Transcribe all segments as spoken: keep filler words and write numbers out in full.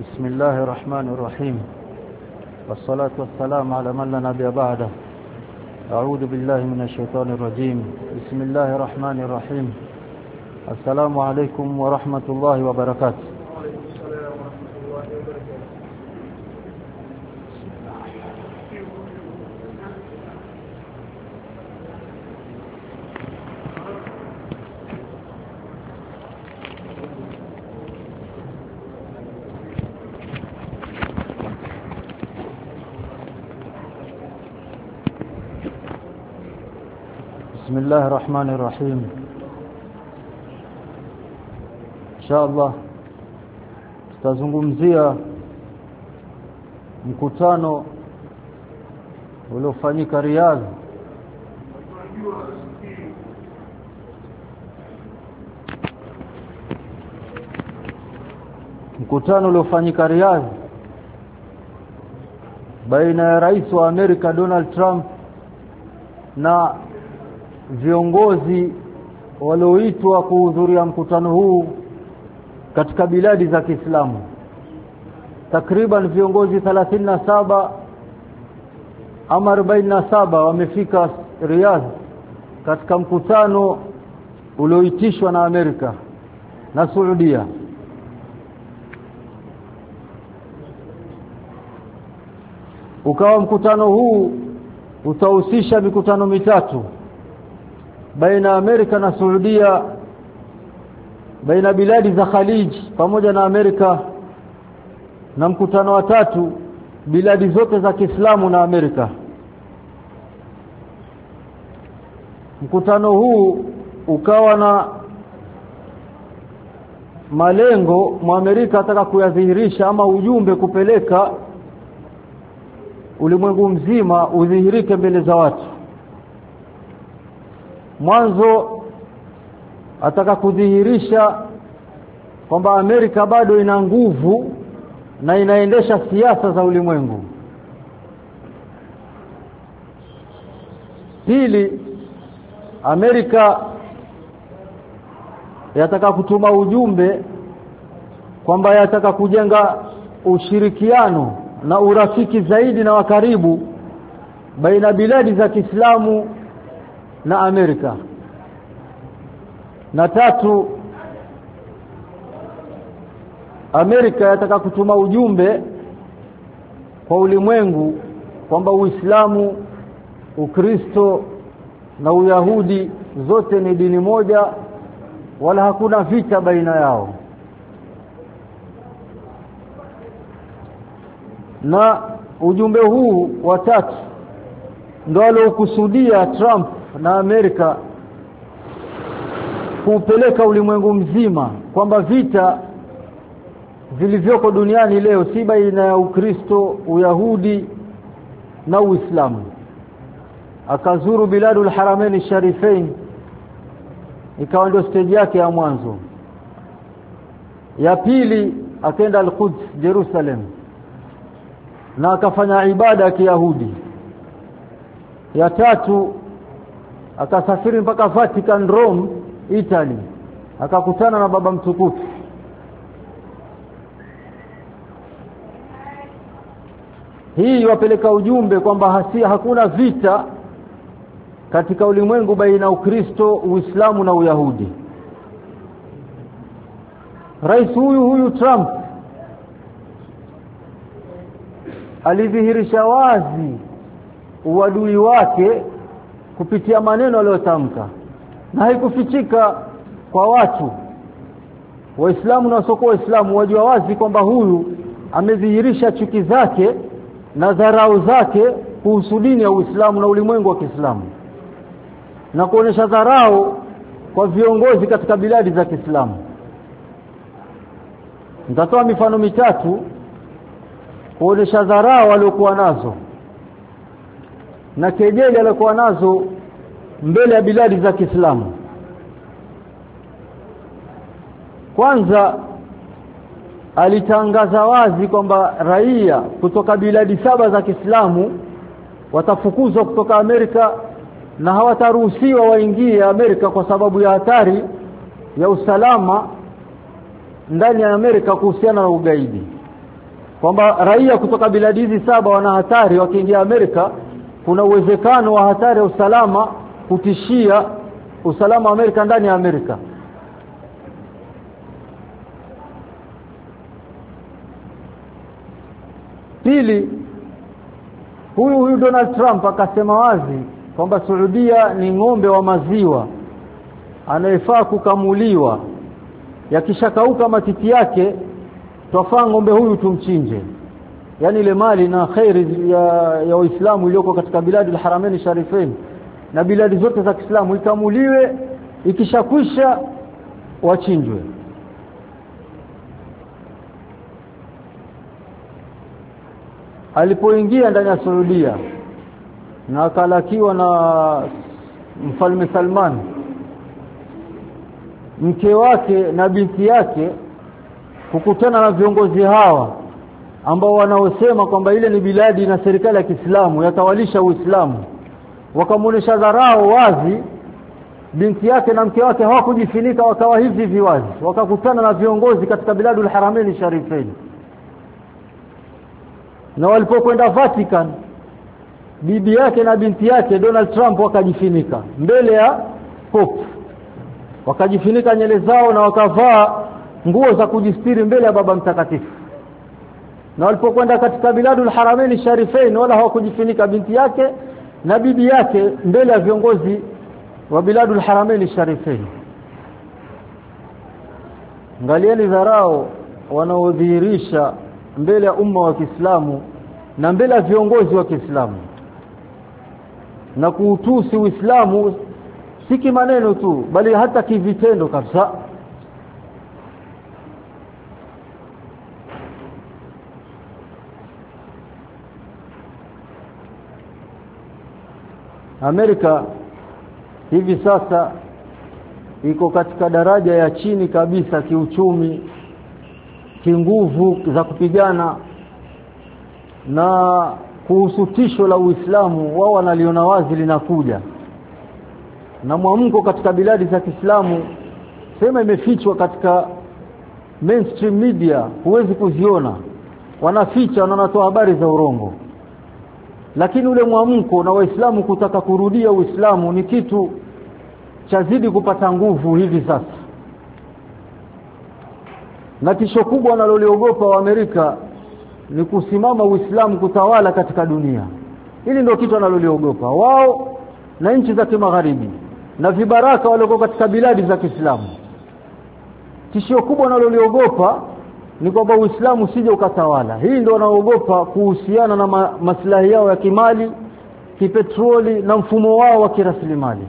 بسم الله الرحمن الرحيم والصلاة والسلام على من لا نبي بعده. أعوذ بالله من الشيطان الرجيم. بسم الله الرحمن الرحيم. السلام عليكم ورحمة الله وبركاته. بسم الله الرحمن الرحيم. Inshallah tutazungumzia mkutano uliofanyika Riyadh mkutano uliofanyika Riyadh baina ya rais wa Amerika Donald Trump na viongozi walioitwa kuhudhuria mkutano huu katika biladi za Kiislamu. Takriban viongozi thelathini na saba ama arobaini na saba wamefika Riyadh katika mkutano ulioitishwa na Amerika na Saudia. Ukawa mkutano huu utahusisha mikutano mitatu baina Amerika na Saudia, baina biladi za Khalij pamoja na Amerika, na mkutano wa tatu biladi zote za Kiislamu na Amerika. Mkutano huu ukawa na malengo mwa Amerika ataka kuyadhihirisha ama ujumbe kupeleka ulimwengu mzima udhihirike mbele za watu. Mwanzo ataka kudhihirisha kwamba Amerika bado ina nguvu na inaendesha siasa za ulimwengu. Pili, Amerika yataka kutuma ujumbe kwamba yataka kujenga ushirikiano na urafiki zaidi na wakaribu baina biladi za Kiislamu na Amerika. Na tatu, Amerika yataka kutuma ujumbe kwa ulimwengu kwamba Uislamu, Ukristo na Uyahudi zote ni dini moja, wala hakuna vita baina yao. Na ujumbe huu wa tatu ndio aliokusudia Trump na Amerika kupeleka ulimwengu mzima, kwamba vita vilivyoko duniani leo si baina ya Ukristo, Uyahudi na Uislamu. Akazuru biladul haramain sharifain, ikawa ndio stage yake ya mwanzo. Ya pili akaenda Al-Quds, Jerusalem, na akafanya ibada ya Kiyahudi. Ya tatu akasafiri mpaka Vatican, Rome, Italy, akakutana na baba mtukufu. Hii wapeleka ujumbe kwamba hasia hakuna vita katika ulimwengu baina Ukristo, Uislamu na Uyahudi. Rais huyu huyu Trump alidhihirisha wazi uadui wake kupitia maneno aliyotamka, na haikufichika kwa watu Waislamu na wasiokuwa Waislamu. Wajua wazi kwamba huyu amedhihirisha chuki zake na dharau zake kuhusu dini ya Uislamu na ulimwengu wa Kiislamu, na kuonesha dharau kwa viongozi katika biladi za Kiislamu. Nitatoa mifano mitatu kuonesha dharau waliokuwa nazo na kejeli alikuwa nazo mbele ya biladi za Kiislamu. Kwanza, alitangaza wazi kwamba raia kutoka biladi saba za Kiislamu watafukuzwa kutoka Amerika na hawataruhusiwa waingie Amerika kwa sababu ya hatari ya usalama ndani ya Amerika kuhusiana na ugaidi. kwamba raia kutoka biladi hizi saba wana hatari wakiingia Amerika, kuna uwezekano wa hatari ya usalama kutishia usalama wa Amerika ndani ya Amerika. Pili, huyu huyu Donald Trump akasema wazi kwamba Saudia ni ng'ombe wa maziwa anayefaa kukamuliwa, yakishakauka matiti yake twafaa ng'ombe huyu tumchinje. Yani ile mali na khairi ya ya Uislamu iliyoko katika biladi al-Haramain Sharifain na biladi zote za Kiislamu ikamuliwe, ikishakwisha wachinjwe. Alipoingia ndani ya Saudia na akalakiwa na Mfalme Salman, mke wake na binti yake kukutana na viongozi hawa ambao wanaosema kwamba ile ni biladi na serikali ya Kiislamu yatawalisha Uislamu, wakamuonesha dharau wazi. Binti yake na mke wake hawakujifunika, wakawa hivi hivi wazi, wakakutana na viongozi katika biladul Haramain Sharifain. Na walipokwenda Vatican, bibi yake na binti yake Donald Trump wakajifunika mbele ya Pope, wakajifunika nyele zao na wakavaa nguo za kujistiri mbele ya baba mtakatifu. Na walipokwenda katika biladul Haramain Sharifain wala hawakujifunika, binti yake na bibi yake mbele ya viongozi wa biladul Haramain Sharifain. Ngalieni dharau wanaodhihirisha mbele ya umma wa Kiislamu na mbele ya viongozi wa Kiislamu, na kuutusi Uislamu si kimaneno tu bali hata kivitendo kabisa. Amerika hivi sasa iko katika daraja ya chini kabisa kiuchumi, kinguvu za kupigana, na kuhusu tisho la Uislamu wao wanaliona wazi linakuja. Na mwamko katika biladi za Kiislamu sema imefichwa katika mainstream media, huwezi kuziona, wanaficha na wanatoa habari za urongo. Lakini ule mwamko na Waislamu kutaka kurudia Uislamu ni kitu chazidi kupata nguvu hivi sasa. Na tisho kubwa wanaloliogopa wa Amerika ni kusimama Uislamu kutawala katika dunia. Hili ndio kitu wanaloliogopa wao na nchi za kimagharibi na vibaraka walioko katika biladi za Kiislamu. Tisho kubwa wanaloliogopa ni kwamba Uislamu usije ukatawala. Hii ndio wanaogopa kuhusiana na ma maslahi yao ya kimali, kipetroli na mfumo wao wa kiraslimali.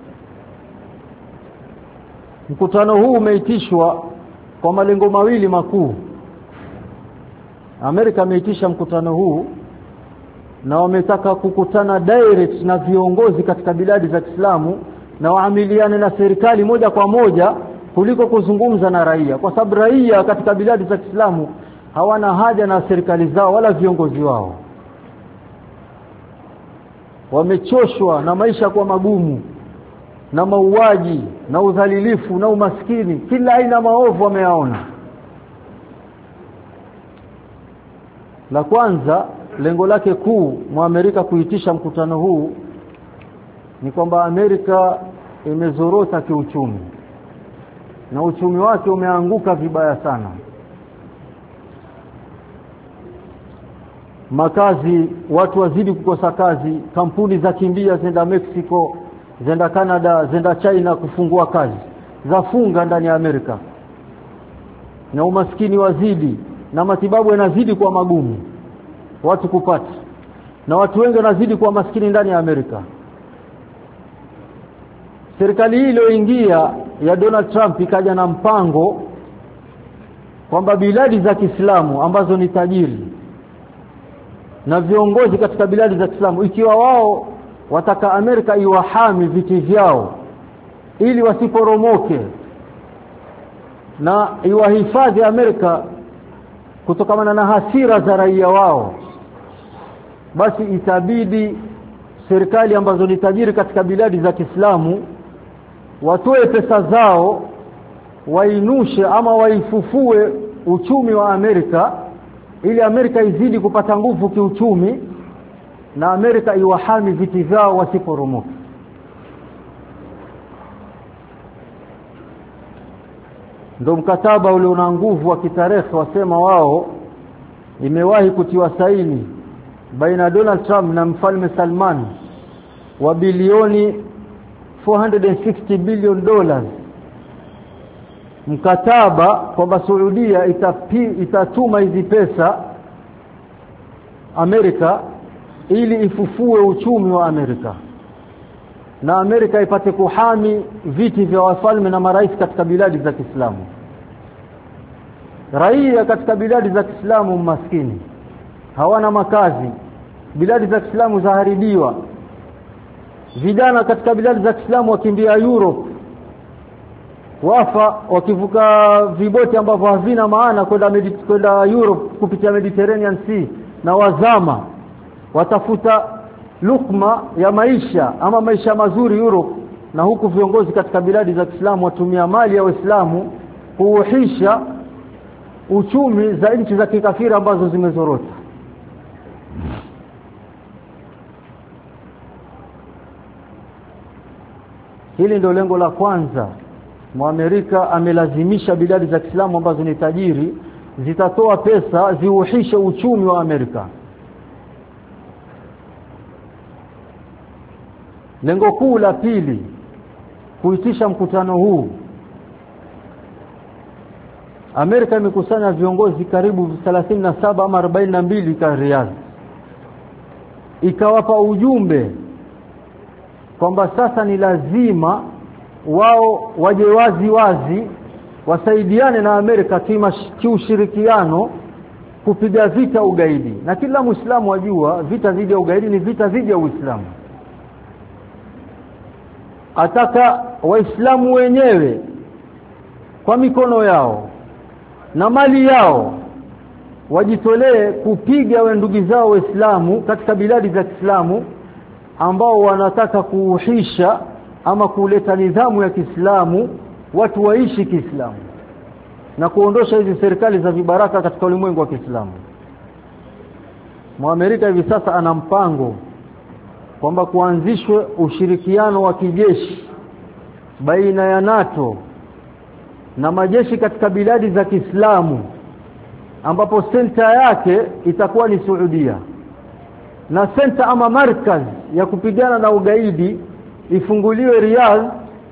Mkutano huu umeitishwa kwa malengo mawili makuu. Amerika ameitisha mkutano huu na wametaka kukutana direct na viongozi katika biladi za Kiislamu na waamiliane na serikali moja kwa moja kuliko kuzungumza na raia, kwa sababu raia katika biladi za Kiislamu hawana haja na serikali zao wala viongozi wao. Wamechoshwa na maisha kwa magumu na mauaji na udhalilifu na umaskini, kila aina maovu wameyaona. La kwanza, lengo lake kuu mwa Amerika kuitisha mkutano huu ni kwamba Amerika imezorota kiuchumi na uchumi wake umeanguka vibaya sana. Makazi, watu wazidi kukosa kazi, kampuni za kimbia zenda Mexico, zenda Canada, zenda China kufungua kazi, zafunga ndani ya Amerika. Na umaskini wazidi na matibabu yanazidi kwa magumu watu kupata, na watu wengi wanazidi kwa maskini ndani ya Amerika. Serikali hii iliyoingia ya Donald Trump ikaja na mpango kwamba biladi za Kiislamu ambazo ni tajiri na viongozi katika biladi za Kiislamu, ikiwa wao wataka Amerika iwahami viti vyao ili wasiporomoke na iwahifadhi Amerika kutokana na hasira za raia wao, basi itabidi serikali ambazo ni tajiri katika biladi za Kiislamu watoe pesa zao wainushe ama waifufue uchumi wa Amerika ili Amerika izidi kupata nguvu kiuchumi na Amerika iwahami viti vyao wasiporomoke. Ndio mkataba ule una nguvu wa kitarehe, wasema wao imewahi kutiwa saini baina Donald Trump na mfalme Salman wa bilioni four hundred sixty billion dollars, mkataba kwamba Saudia itapi, itatuma hizi pesa Amerika ili ifufue uchumi wa Amerika na Amerika ipate kuhami viti vya wafalme na marais katika biladi za Kiislamu. Raia katika biladi za Kiislamu maskini, hawana makazi, biladi za Kiislamu zaharibiwa. Vijana katika biladi za Kiislamu wakimbia Europe, wafa wakivuka viboti ambavyo havina maana kwenda kwenda Europe kupitia Mediterranean Sea, na wazama watafuta lukma ya maisha ama maisha mazuri Europe, na huku viongozi katika biladi za Kiislamu watumia mali ya Waislamu kuuhisha uchumi za nchi za kikafiri ambazo zimezorota. Hili ndio lengo la kwanza. Mwamerika amelazimisha biladi za Kiislamu ambazo ni tajiri zitatoa pesa ziuhishe uchumi wa Amerika. Lengo kuu la pili kuitisha mkutano huu, Amerika imekusanya viongozi karibu thelathini na saba ama arobaini na mbili ka Riyadh, ikawapa ujumbe kwamba sasa ni lazima wao waje wazi wazi wasaidiane na Amerika kiushirikiano kupiga vita ugaidi. Na kila Muislamu wajua vita dhidi ya ugaidi ni vita dhidi ya Uislamu. Ataka Waislamu wenyewe kwa mikono yao na mali yao wajitolee kupiga wa ndugu zao Waislamu katika biladi za Kiislamu ambao wanataka kuuhisha ama kuleta nidhamu ya Kiislamu, watu waishi Kiislamu na kuondosha hizi serikali za vibaraka katika ulimwengu wa Kiislamu. Mwamerika hivi sasa ana mpango kwamba kuanzishwe ushirikiano wa kijeshi baina ya NATO na majeshi katika biladi za Kiislamu, ambapo senta yake itakuwa ni Saudia, na senta ama markaz ya kupigana na ugaidi ifunguliwe Riyadh,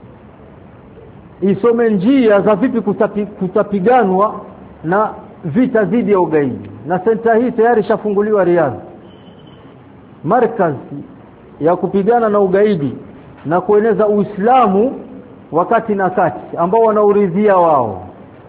isome njia za vipi kutapi, kutapiganwa na vita dhidi ya ugaidi. Na senta hii tayari shafunguliwa Riyadh, markaz ya kupigana na ugaidi na kueneza Uislamu wakati na kati ambao wanauridhia wao.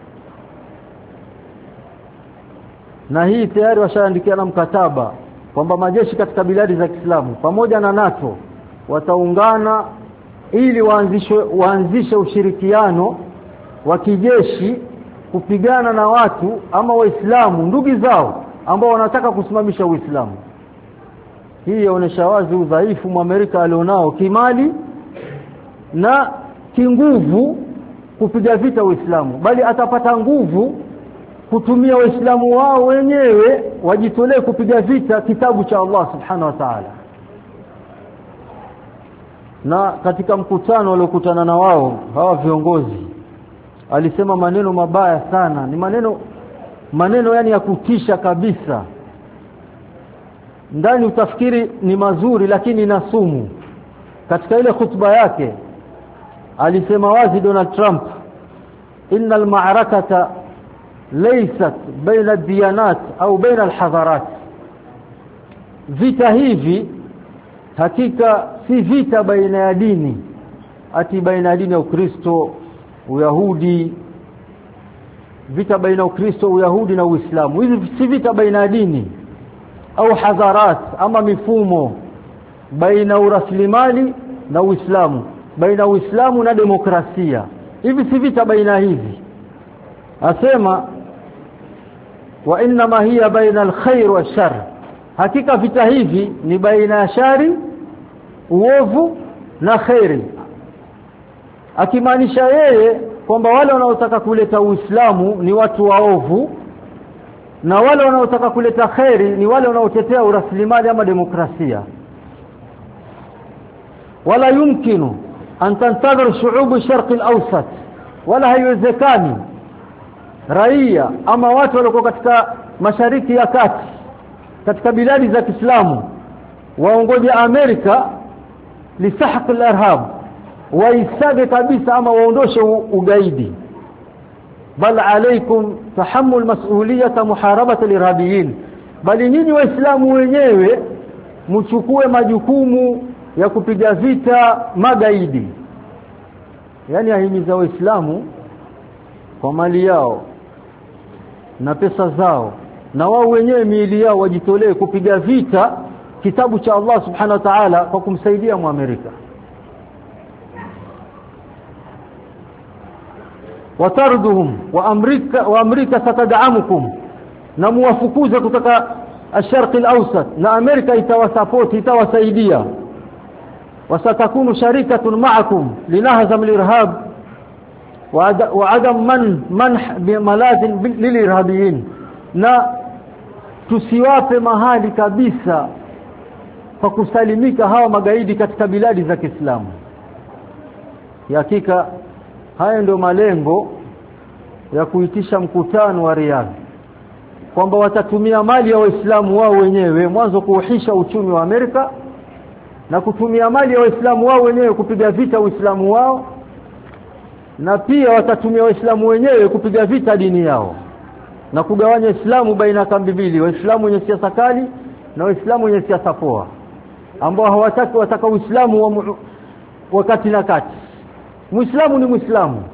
Na hii tayari washaandikiana mkataba kwamba majeshi katika biladi za Kiislamu pamoja na NATO wataungana ili waanzishe waanzishe ushirikiano wa kijeshi kupigana na watu ama Waislamu ndugu zao ambao wanataka kusimamisha Uislamu. Hii inaonyesha wazi udhaifu wa Amerika alionao kimali na kinguvu kupiga vita Uislamu, bali atapata nguvu kutumia Waislamu wao wenyewe wajitolee kupiga vita kitabu cha Allah subhanahu wa ta'ala. Na katika mkutano waliokutana na wao hawa viongozi, alisema maneno mabaya sana, ni maneno maneno yani ya kutisha kabisa. Ndani utafikiri ni mazuri lakini ina sumu. Katika ile khutba yake alisema wazi Donald Trump, innal ma'arakata laysat baina ad-diyanat au baina al-hadarat, vita hivi hakika si vita baina ya dini, ati baina ya dini ya Ukristo, Uyahudi, vita baina ya Ukristo, Uyahudi na Uislamu. Hizi si vita baina ya dini au hadarat ama mifumo, baina uraslimali na Uislamu, baina Uislamu na demokrasia. Hivi si vita baina hivi. Asema wa inma hiya baina alkhair wa shar, hakika vita hivi ni baina ya shari, uovu na khairi, akimaanisha yeye kwamba wale wanaotaka kuleta Uislamu ni watu waovu na wale wanaotaka kuleta khairi ni wale wanaotetea uraslimali ama demokrasia. wala yumkinu an tantadhir shu'ub sharq al-awsat, wala haiwezekani raia ama watu walio katika mashariki ya kati katika biladi za Kiislamu waongoje Amerika lisahq al-irhab, waisage kabisa ama waondoshe ugaidi. bal alaykum tahammul mas'uliyata muharabat al-irhabiyin, bali nyinyi waislamu wenyewe mchukue majukumu ya kupiga vita magaidi. Yani ahimiza waislamu kwa mali yao na pesa zao na wao wenyewe miili yao wajitolee kupiga vita kitabu cha Allah subhanahu wa ta'ala kwa kumsaidia muamerika. watarduhum wa amrika wa amrika satad'amukum, na muwafukuza kutoka الشرق الأوسط na Amerika itawasupport itawasaidia. wasatakunu sharikatun ma'akum linahzam al-irhab wa adam man manh bimalazim lilirhabiyin, na tusiwape mahali kabisa kwa kusalimika hawa magaidi katika biladi za Kiislamu. Hakika haya ndio malengo ya kuitisha mkutano wa Riyadh, kwamba watatumia mali ya waislamu wao wenyewe mwanzo kuuhisha uchumi wa Amerika, na kutumia mali ya waislamu wao wenyewe kupiga vita uislamu wao, na pia watatumia waislamu wenyewe kupiga vita dini yao na kugawanya Uislamu baina kambi mbili, waislamu wenye siasa kali na waislamu wenye siasa poa, ambao hawataki wataka Uislamu wa wakati na kati. Muislamu ni Muislamu.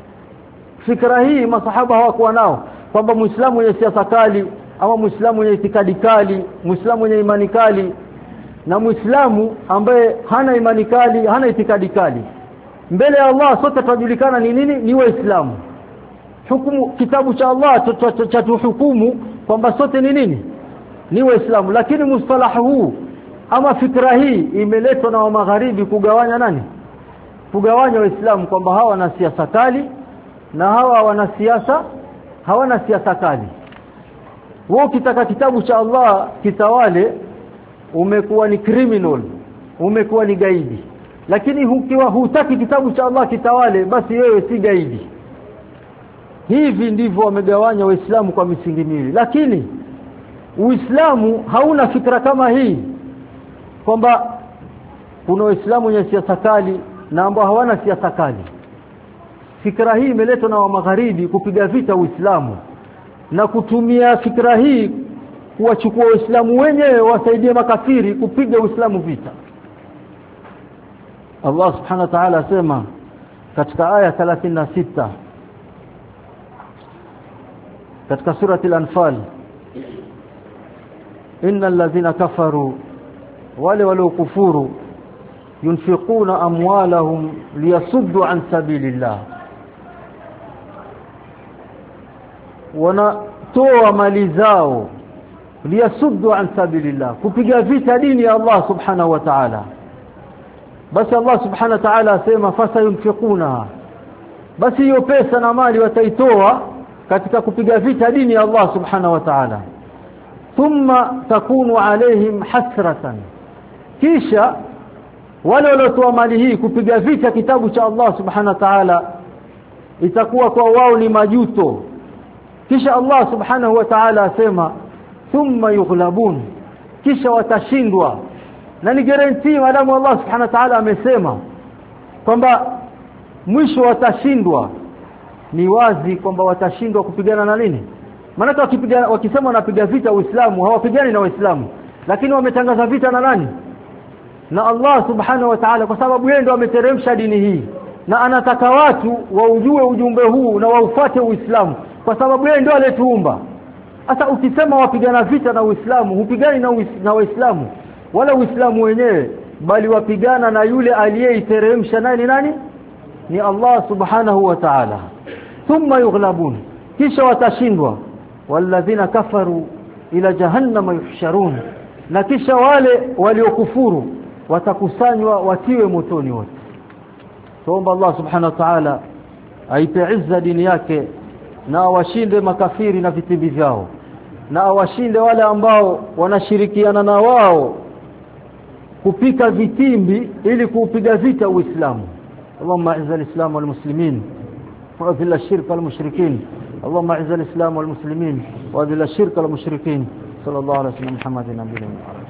Fikra hii masahaba hawakuwa nao, kwamba Muislamu mwenye siasa kali ama Muislamu mwenye itikadi kali, Muislamu mwenye imani kali na Muislamu ambaye hana imani kali, hana itikadi kali. Mbele ya Allah sote tunajulikana ni nini? Ni Waislamu. Hukumu kitabu cha Allah cha tuhukumu kwamba sote ni nini? Ni Waislamu. Lakini mustalah huu ama fikra hii imeletwa na wa magharibi kugawanya nani? Kugawanya Waislamu, kwamba hawa wana siasa kali na hawa wana siasa hawana siasa kali. Wao kitaka kitabu cha Allah kitawale, umekuwa ni criminal, umekuwa ni gaidi. Lakini hukiwa hutaki kitabu cha Allah kitawale, basi wewe si gaidi. Hivi ndivyo wamegawanya Waislamu kwa misingi miwili. Lakini Uislamu hauna fikra kama hii, kwamba kuna Waislamu wenye siasa kali na ambao hawana siasa kali. Fikra hii imeletwa na wa magharibi kupiga vita Uislamu, na kutumia fikra hii kuwachukua Waislamu wenyewe wasaidie makafiri kupiga Uislamu vita. Allah subhanahu wa ta'ala asema katika aya thelathini na sita katika surati al-Anfal, innal ladhina kafaru, wale waliokufuru, yunfiquna amwalahum liyasuddu an sabilillah, wanatoa mali zao liyasuddu an sabilillah, kupiga vita dini ya Allah subhanahu wa ta'ala. Basi Allah subhanahu wa ta'ala asema fasayunfiquna, basi hiyo pesa na mali wataitoa katika kupiga vita dini ya Allah subhanahu wa ta'ala. Thumma takunu alaihim hasratan, kisha wale waliotoa mali hii kupiga vita kitabu cha Allah subhanahu wa ta'ala itakuwa kwa wao ni majuto. Kisha Allah subhanahu wa ta'ala asema thumma yughlabun, kisha watashindwa. Na ni guarantee maadamu Allah subhanahu wa ta'ala amesema kwamba mwisho watashindwa, ni wazi kwamba watashindwa kupigana na nini? Maana wakipigana, wakisema wanapiga vita Uislamu, hawapigani na Waislamu, lakini wametangaza vita na nani? Na Allah subhanahu wa ta'ala, kwa sababu yeye ndo ameteremsha dini hii na anataka watu waujue ujumbe huu na waufuate Uislamu, kwa sababu yeye ndo aliyetuumba. Sasa ukisema wapigana vita na Uislamu, hupigani na na Waislamu wala Uislamu wenyewe, bali wapigana na yule aliyeiteremsha. nani nani? Ni Allah subhanahu wa ta'ala. Thumma yughlabun, kisha watashindwa. Walladhina kafaru ila jahannama yuhsharun, na kisha wale waliokufuru watakusanywa watiwe motoni wote. Tuomba Allah subhanahu wa ta'ala aipe izza dini yake na washinde makafiri na vitimbi vyao, na awashinde wale ambao wanashirikiana na wao kupika vitimbi ili kuupiga vita Uislamu. Allahumma a'izz al-islam wal muslimin wa adhill ash-shirk wal mushrikin. Allahumma a'izz al-islam wal muslimin wa adhill ash-shirk wal mushrikin. Sallallahu alayhi wa sallam Muhammadin nabiyina.